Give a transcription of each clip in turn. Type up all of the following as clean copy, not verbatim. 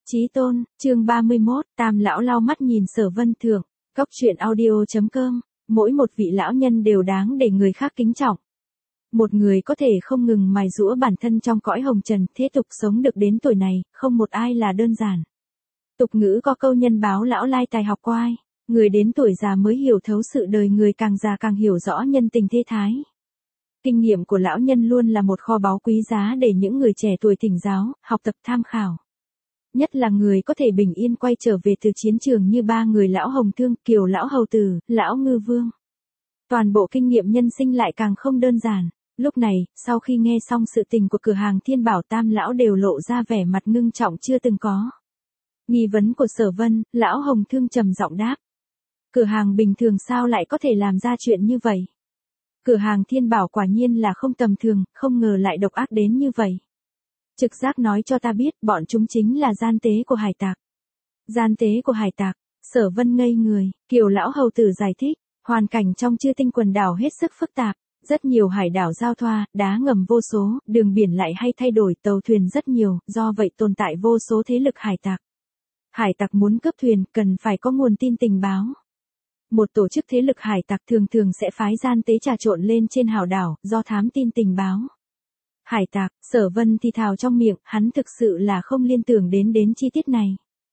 Chí tôn, chương 31, Tam lão lau mắt nhìn Sở Vân Thượng, Cốc truyện audio.com, mỗi một vị lão nhân đều đáng để người khác kính trọng. Một người có thể không ngừng mài giũa bản thân trong cõi hồng trần, thế tục sống được đến tuổi này, không một ai là đơn giản. Tục ngữ có câu nhân báo lão lai tài học quai, người đến tuổi già mới hiểu thấu sự đời, người càng già càng hiểu rõ nhân tình thế thái. Kinh nghiệm của lão nhân luôn là một kho báu quý giá để những người trẻ tuổi thỉnh giáo, học tập tham khảo. Nhất là người có thể bình yên quay trở về từ chiến trường như ba người lão Hồng Thương, Kiều lão Hầu Tử, lão Ngư Vương. Toàn bộ kinh nghiệm nhân sinh lại càng không đơn giản. Lúc này, sau khi nghe xong sự tình của cửa hàng Thiên Bảo, Tam lão đều lộ ra vẻ mặt ngưng trọng chưa từng có. Nghi vấn của Sở Vân, lão Hồng Thương trầm giọng đáp. Cửa hàng bình thường sao lại có thể làm ra chuyện như vậy? Cửa hàng Thiên Bảo quả nhiên là không tầm thường, không ngờ lại độc ác đến như vậy. Trực giác nói cho ta biết bọn chúng chính là gian tế của hải tặc. Gian tế của hải tặc, Sở Vân ngây người, Kiều lão Hầu Tử giải thích, hoàn cảnh trong Chư Tinh quần đảo hết sức phức tạp, rất nhiều hải đảo giao thoa, đá ngầm vô số, đường biển lại hay thay đổi, tàu thuyền rất nhiều, do vậy tồn tại vô số thế lực hải tặc. Hải tặc muốn cướp thuyền, cần phải có nguồn tin tình báo. Một tổ chức thế lực hải tặc thường thường sẽ phái gian tế trà trộn lên trên hòn đảo, do thám tin tình báo. Hải tặc, Sở Vân thì thào trong miệng, hắn thực sự là không liên tưởng đến chi tiết này.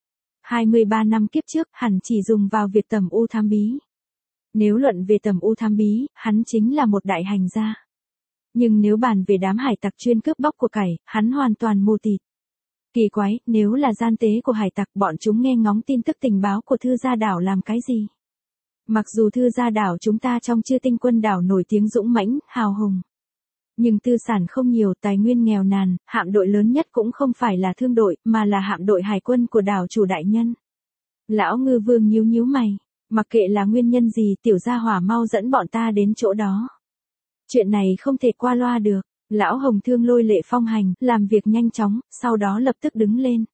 23 năm kiếp trước, hẳn chỉ dùng vào việc tầm u thám bí. Nếu luận về tầm u thám bí, hắn chính là một đại hành gia. Nhưng nếu bàn về đám hải tặc chuyên cướp bóc của cải, hắn hoàn toàn mù tịt. Kỳ quái, nếu là gian tế của hải tặc, bọn chúng nghe ngóng tin tức tình báo của Thư Gia Đảo làm cái gì? Mặc dù Thư Gia Đảo chúng ta trong Chư Tinh quân đảo nổi tiếng dũng mãnh, hào hùng. Nhưng tư sản không nhiều, tài nguyên nghèo nàn, hạm đội lớn nhất cũng không phải là thương đội, mà là hạm đội hải quân của đảo chủ đại nhân. Lão Ngư Vương nhíu nhíu mày, mặc kệ là nguyên nhân gì, tiểu gia hỏa mau dẫn bọn ta đến chỗ đó. Chuyện này không thể qua loa được. Lão Hồng Thương lôi lệ phong hành, làm việc nhanh chóng, sau đó lập tức đứng lên.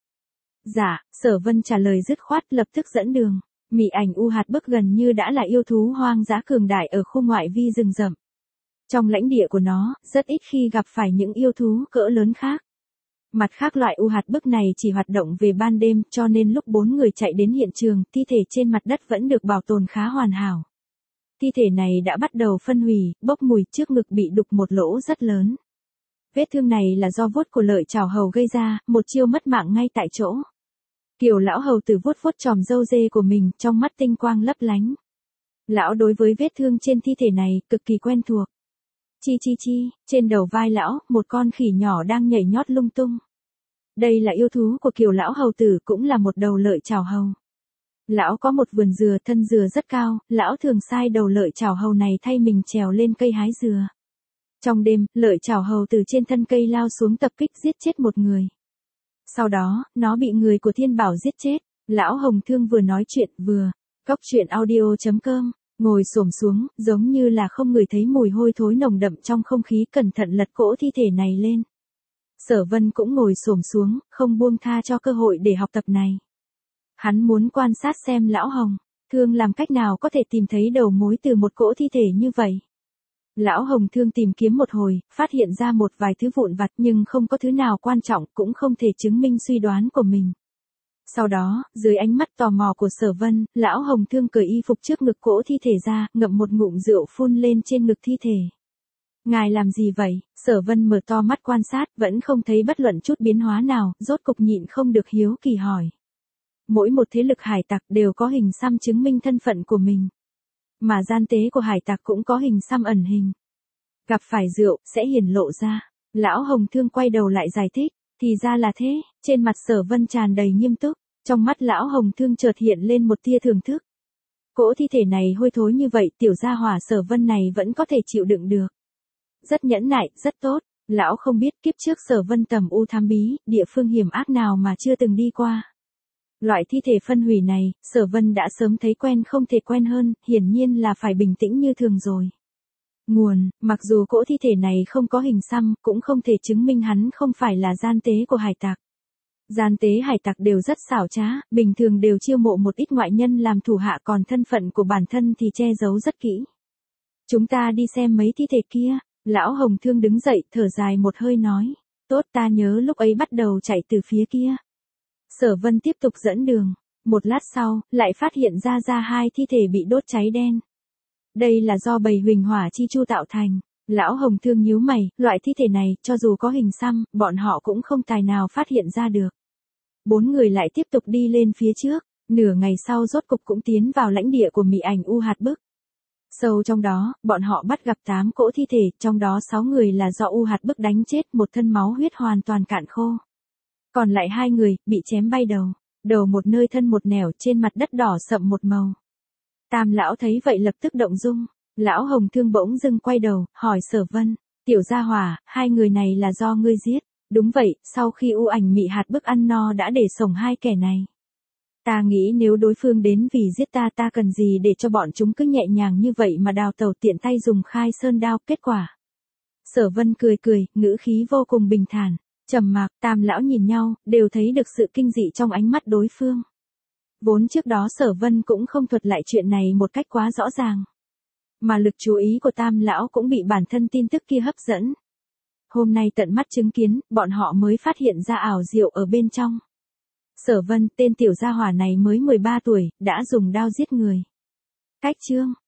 Dạ, Sở Vân trả lời dứt khoát, lập tức dẫn đường. Mị ảnh u hạt bức gần như đã là yêu thú hoang dã cường đại ở khu ngoại vi rừng rậm. Trong lãnh địa của nó, rất ít khi gặp phải những yêu thú cỡ lớn khác. Mặt khác loại u hạt bức này chỉ hoạt động về ban đêm, cho nên lúc 4 người chạy đến hiện trường, thi thể trên mặt đất vẫn được bảo tồn khá hoàn hảo. Thi thể này đã bắt đầu phân hủy, bốc mùi, trước ngực bị đục một lỗ rất lớn. Vết thương này là do vuốt của Lợi Chảo Hầu gây ra, một chiêu mất mạng ngay tại chỗ. Kiều lão Hầu Tử vuốt vuốt chòm râu dê của mình, trong mắt tinh quang lấp lánh. Lão đối với vết thương trên thi thể này, cực kỳ quen thuộc. Chi chi chi, trên đầu vai lão, một con khỉ nhỏ đang nhảy nhót lung tung. Đây là yêu thú của Kiều lão Hầu Tử, cũng là một đầu Lợi Chảo Hầu. Lão có một vườn dừa, thân dừa rất cao, lão thường sai đầu Lợi Chảo Hầu này thay mình trèo lên cây hái dừa. Trong đêm, Lợi Chảo Hầu từ trên thân cây lao xuống tập kích giết chết một người. Sau đó, nó bị người của Thiên Bảo giết chết. Lão Hồng Thương vừa nói chuyện vừa, Cốc truyện audio.com, ngồi xổm xuống, giống như là không ngửi thấy mùi hôi thối nồng đậm trong không khí, cẩn thận lật cỗ thi thể này lên. Sở Vân cũng ngồi xổm xuống, không buông tha cho cơ hội để học tập này. Hắn muốn quan sát xem lão Hồng Thương làm cách nào có thể tìm thấy đầu mối từ một cỗ thi thể như vậy. Lão Hồng Thương tìm kiếm một hồi, phát hiện ra một vài thứ vụn vặt nhưng không có thứ nào quan trọng, cũng không thể chứng minh suy đoán của mình. Sau đó, dưới ánh mắt tò mò của Sở Vân, lão Hồng Thương cởi y phục trước ngực cỗ thi thể ra, ngậm một ngụm rượu phun lên trên ngực thi thể. Ngài làm gì vậy? Sở Vân mở to mắt quan sát, vẫn không thấy bất luận chút biến hóa nào, rốt cục nhịn không được hiếu kỳ hỏi. Mỗi một thế lực hải tặc đều có hình xăm chứng minh thân phận của mình. Mà gian tế của hải tặc cũng có hình xăm ẩn hình. Gặp phải rượu, sẽ hiển lộ ra. Lão Hồng Thương quay đầu lại giải thích. Thì ra là thế, trên mặt Sở Vân tràn đầy nghiêm túc. Trong mắt lão Hồng Thương chợt hiện lên một tia thưởng thức. Cỗ thi thể này hôi thối như vậy, tiểu gia hỏa Sở Vân này vẫn có thể chịu đựng được. Rất nhẫn nại, rất tốt. Lão không biết kiếp trước Sở Vân tầm u thám bí, địa phương hiểm ác nào mà chưa từng đi qua. Loại thi thể phân hủy này, Sở Vân đã sớm thấy quen không thể quen hơn, hiển nhiên là phải bình tĩnh như thường rồi. Nguồn, mặc dù cỗ thi thể này không có hình xăm, cũng không thể chứng minh hắn không phải là gian tế của hải tặc. Gian tế hải tặc đều rất xảo trá, bình thường đều chiêu mộ một ít ngoại nhân làm thủ hạ, còn thân phận của bản thân thì che giấu rất kỹ. Chúng ta đi xem mấy thi thể kia. Lão Hồng Thương đứng dậy, thở dài một hơi nói. Tốt, ta nhớ lúc ấy bắt đầu chạy từ phía kia. Sở Vân tiếp tục dẫn đường. Một lát sau, lại phát hiện ra hai thi thể bị đốt cháy đen. Đây là do bầy huỳnh hỏa chi chu tạo thành. Lão Hồng Thương nhíu mày, loại thi thể này, cho dù có hình xăm, bọn họ cũng không tài nào phát hiện ra được. Bốn người lại tiếp tục đi lên phía trước, nửa ngày sau rốt cục cũng tiến vào lãnh địa của Mị Ảnh U Hạt Bức. Sâu trong đó, bọn họ bắt gặp 8 cỗ thi thể, trong đó 6 người là do U Hạt Bức đánh chết, một thân máu huyết hoàn toàn cạn khô. Còn lại 2 người, bị chém bay đầu một nơi thân một nẻo, trên mặt đất đỏ sậm một màu. Tam lão thấy vậy lập tức động dung, Lão Hồng Thương bỗng dưng quay đầu, hỏi Sở Vân, tiểu gia hỏa, hai người này là do ngươi giết. Đúng vậy, sau khi U Ảnh Mị Hạt Bức ăn no đã để sống hai kẻ này. Ta nghĩ nếu đối phương đến vì giết ta cần gì để cho bọn chúng cứ nhẹ nhàng như vậy mà đào tẩu, tiện tay dùng khai sơn đao. Kết quả. Sở Vân cười, ngữ khí vô cùng bình thản. Trầm mặc, tam lão nhìn nhau, đều thấy được sự kinh dị trong ánh mắt đối phương. Vốn trước đó Sở Vân cũng không thuật lại chuyện này một cách quá rõ ràng. Mà lực chú ý của tam lão cũng bị bản thân tin tức kia hấp dẫn. Hôm nay tận mắt chứng kiến, bọn họ mới phát hiện ra ảo diệu ở bên trong. Sở Vân, tên tiểu gia hỏa này mới 13 tuổi, đã dùng đao giết người. Cách chương